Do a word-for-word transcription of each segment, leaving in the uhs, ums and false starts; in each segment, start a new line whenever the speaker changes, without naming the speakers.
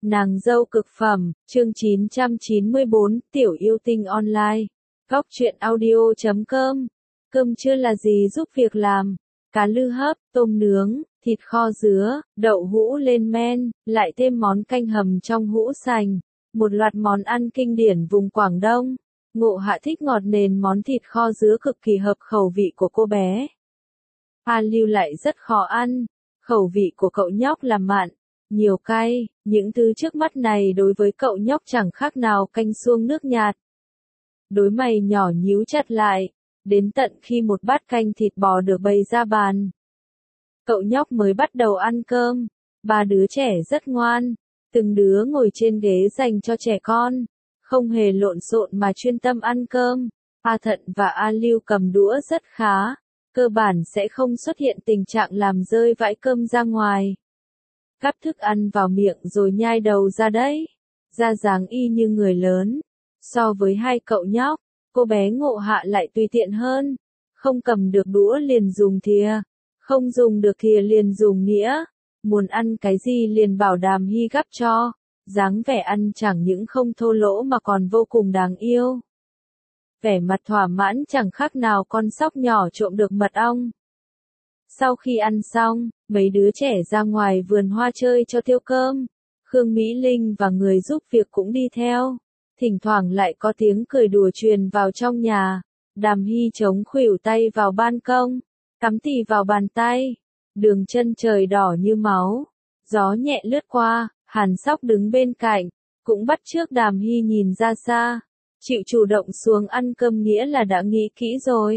Nàng dâu cực phẩm, chương chín trăm chín mươi bốn, Tiểu yêu tinh online. Góc truyện audio chấm com. Cơm trưa là gì giúp việc làm? Cá lư hấp, tôm nướng, thịt kho dứa, đậu hũ lên men, lại thêm món canh hầm trong hũ sành. Một loạt món ăn kinh điển vùng Quảng Đông. Ngộ Hạ thích ngọt nên món thịt kho dứa cực kỳ hợp khẩu vị của cô bé. A Lưu lại rất khó ăn. Khẩu vị của cậu nhóc là mặn, nhiều cay, những thứ trước mắt này đối với cậu nhóc chẳng khác nào canh suông nước nhạt. Đôi mày nhỏ nhíu chặt lại, đến tận khi một bát canh thịt bò được bày ra bàn. Cậu nhóc mới bắt đầu ăn cơm, ba đứa trẻ rất ngoan, từng đứa ngồi trên ghế dành cho trẻ con, không hề lộn xộn mà chuyên tâm ăn cơm. A Thận và A Lưu cầm đũa rất khá, cơ bản sẽ không xuất hiện tình trạng làm rơi vãi cơm ra ngoài. Gắp thức ăn vào miệng rồi nhai đầu ra đấy. Ra dáng y như người lớn. So với hai cậu nhóc, cô bé Ngộ Hạ lại tùy tiện hơn. Không cầm được đũa liền dùng thìa. Không dùng được thìa liền dùng nĩa. Muốn ăn cái gì liền bảo Đàm Hy gắp cho. Dáng vẻ ăn chẳng những không thô lỗ mà còn vô cùng đáng yêu. Vẻ mặt thỏa mãn chẳng khác nào con sóc nhỏ trộm được mật ong. Sau khi ăn xong, mấy đứa trẻ ra ngoài vườn hoa chơi cho tiêu cơm. Khương Mỹ Linh và người giúp việc cũng đi theo. Thỉnh thoảng lại có tiếng cười đùa truyền vào trong nhà. Đàm Hy chống khuỷu tay vào ban công, cắm tì vào bàn tay. Đường chân trời đỏ như máu. Gió nhẹ lướt qua, Hàn Sóc đứng bên cạnh, cũng bắt chước Đàm Hy nhìn ra xa. Chịu chủ động xuống ăn cơm nghĩa là đã nghĩ kỹ rồi.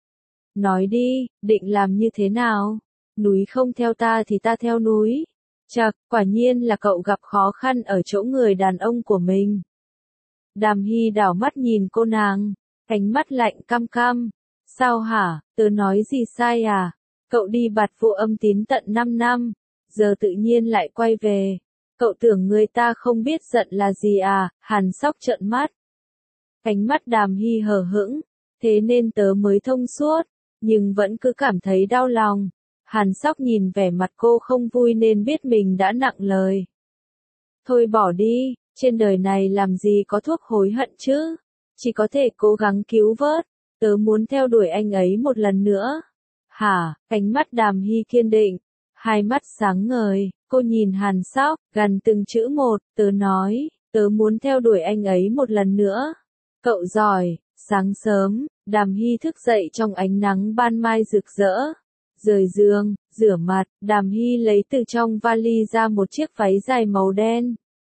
Nói đi, định làm như thế nào? Núi không theo ta thì ta theo núi. Chậc, quả nhiên là cậu gặp khó khăn ở chỗ người đàn ông của mình. Đàm Hy đảo mắt nhìn cô nàng, ánh mắt lạnh căm căm. Sao hả, tớ nói gì sai à? Cậu đi bạt vụ âm tín tận năm năm, giờ tự nhiên lại quay về. Cậu tưởng người ta không biết giận là gì à? Hàn Sóc trợn mắt. Ánh mắt Đàm Hy hờ hững, thế nên tớ mới thông suốt, nhưng vẫn cứ cảm thấy đau lòng. Hàn Sóc nhìn vẻ mặt cô không vui nên biết mình đã nặng lời. Thôi bỏ đi, trên đời này làm gì có thuốc hối hận chứ, chỉ có thể cố gắng cứu vớt, tớ muốn theo đuổi anh ấy một lần nữa. Hả, ánh mắt Đàm Hy kiên định, hai mắt sáng ngời, cô nhìn Hàn Sóc, gằn từng chữ một, tớ nói, tớ muốn theo đuổi anh ấy một lần nữa. Cậu giỏi. Sáng sớm, Đàm Hy thức dậy trong ánh nắng ban mai rực rỡ. Rời giường, rửa mặt, Đàm Hy lấy từ trong vali ra một chiếc váy dài màu đen.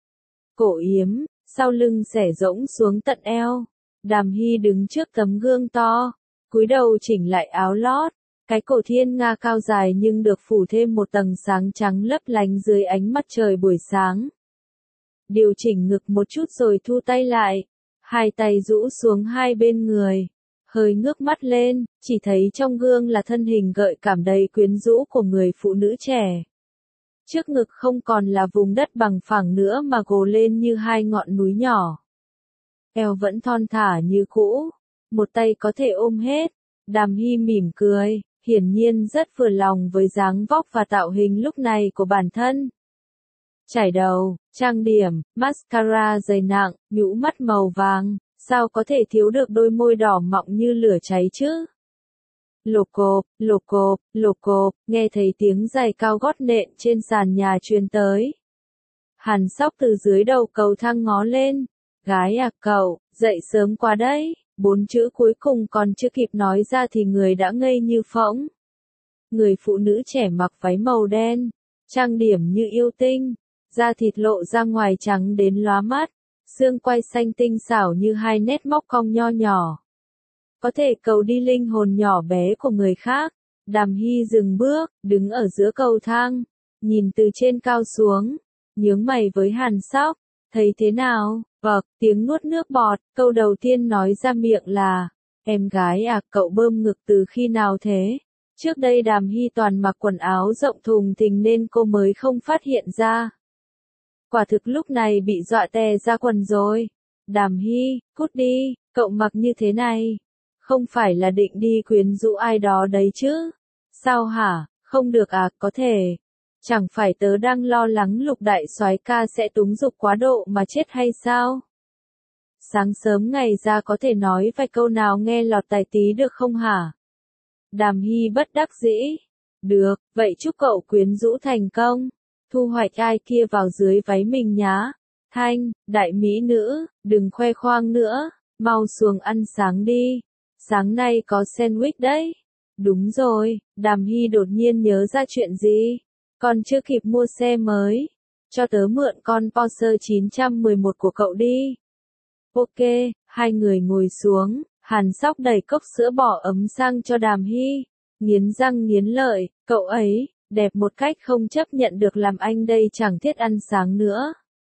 Cổ yếm, sau lưng xẻ rỗng xuống tận eo. Đàm Hy đứng trước tấm gương to, cúi đầu chỉnh lại áo lót. Cái cổ thiên nga cao dài nhưng được phủ thêm một tầng sáng trắng lấp lánh dưới ánh mặt trời buổi sáng. Điều chỉnh ngực một chút rồi thu tay lại. Hai tay rũ xuống hai bên người, hơi ngước mắt lên, chỉ thấy trong gương là thân hình gợi cảm đầy quyến rũ của người phụ nữ trẻ. Trước ngực không còn là vùng đất bằng phẳng nữa mà gồ lên như hai ngọn núi nhỏ. Eo vẫn thon thả như cũ, một tay có thể ôm hết. Đàm Hy mỉm cười, hiển nhiên rất vừa lòng với dáng vóc và tạo hình lúc này của bản thân. Chải đầu, trang điểm, mascara dày nặng, nhũ mắt màu vàng, sao có thể thiếu được đôi môi đỏ mọng như lửa cháy chứ? Lộp cộp, lộp cộp, lộp cộp, nghe thấy tiếng giày cao gót nện trên sàn nhà truyền tới. Hàn Sóc từ dưới đầu cầu thang ngó lên. Gái à cậu, dậy sớm quá đấy. Bốn chữ cuối cùng còn chưa kịp nói ra thì người đã ngây như phỗng. Người phụ nữ trẻ mặc váy màu đen, trang điểm như yêu tinh. Da thịt lộ ra ngoài trắng đến lóa mắt, xương quai xanh tinh xảo như hai nét móc cong nho nhỏ. Có thể cầu đi linh hồn nhỏ bé của người khác. Đàm Hy dừng bước, đứng ở giữa cầu thang, nhìn từ trên cao xuống, nhướng mày với Hàn Sóc, thấy thế nào? Vâng, tiếng nuốt nước bọt, câu đầu tiên nói ra miệng là, em gái à, cậu bơm ngực từ khi nào thế? Trước đây Đàm Hy toàn mặc quần áo rộng thùng thình nên cô mới không phát hiện ra. Quả thực lúc này bị dọa tè ra quần rồi. Đàm Hy, cút đi, cậu mặc như thế này. Không phải là định đi quyến rũ ai đó đấy chứ? Sao hả, không được à, có thể. Chẳng phải tớ đang lo lắng Lục đại soái ca sẽ túng dục quá độ mà chết hay sao? Sáng sớm ngày ra có thể nói vài câu nào nghe lọt tai tí được không hả? Đàm Hy bất đắc dĩ. Được, vậy chúc cậu quyến rũ thành công. Thu hoạch ai kia vào dưới váy mình nhá. Thanh, đại mỹ nữ, đừng khoe khoang nữa, mau xuống ăn sáng đi. Sáng nay có sandwich đấy. Đúng rồi, Đàm Hy đột nhiên nhớ ra chuyện gì. Còn chưa kịp mua xe mới. Cho tớ mượn con Porsche chín một một của cậu đi. Ok, hai người ngồi xuống, Hàn Sóc đẩy cốc sữa bò ấm sang cho Đàm Hy. Nghiến răng nghiến lợi, cậu ấy, đẹp một cách không chấp nhận được làm anh đây chẳng thiết ăn sáng nữa.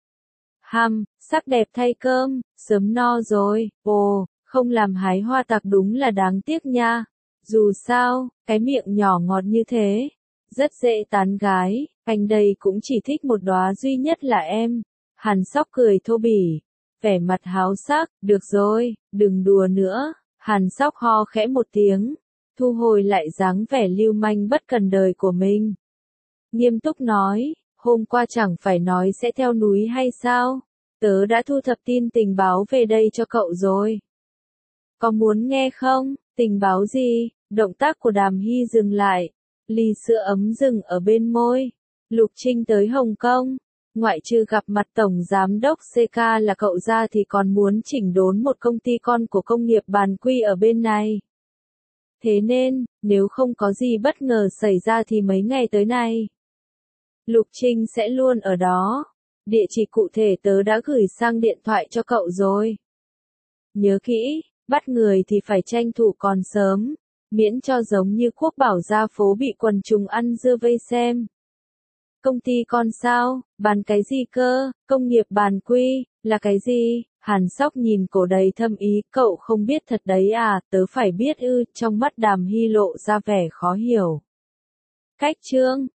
Hăm, sắc đẹp thay cơm, sớm no rồi, ồ, không làm hái hoa tặc đúng là đáng tiếc nha. Dù sao, cái miệng nhỏ ngọt như thế, rất dễ tán gái, anh đây cũng chỉ thích một đóa duy nhất là em. Hàn Sóc cười thô bỉ, vẻ mặt háo sắc, được rồi, đừng đùa nữa. Hàn Sóc ho khẽ một tiếng, thu hồi lại dáng vẻ lưu manh bất cần đời của mình. Nghiêm túc nói, hôm qua chẳng phải nói sẽ theo núi hay sao? Tớ đã thu thập tin tình báo về đây cho cậu rồi. Có muốn nghe không? Tình báo gì? Động tác của Đàm Hy dừng lại. Ly sữa ấm dừng ở bên môi. Lục Trinh tới Hồng Kông. Ngoại trừ gặp mặt Tổng Giám đốc xê ca là cậu ra thì còn muốn chỉnh đốn một công ty con của công nghiệp Bàn Quy ở bên này. Thế nên, nếu không có gì bất ngờ xảy ra thì mấy ngày tới này, Lục Trinh sẽ luôn ở đó. Địa chỉ cụ thể tớ đã gửi sang điện thoại cho cậu rồi. Nhớ kỹ, bắt người thì phải tranh thủ còn sớm, miễn cho giống như Quốc Bảo ra phố bị quần chúng ăn dưa vây xem. Công ty con sao? Bàn cái gì cơ? Công nghiệp Bàn Quy, là cái gì? Hàn Sóc nhìn cổ đầy thâm ý, cậu không biết thật đấy à, tớ phải biết ư, trong mắt Đàm Hy lộ ra vẻ khó hiểu. Cách chương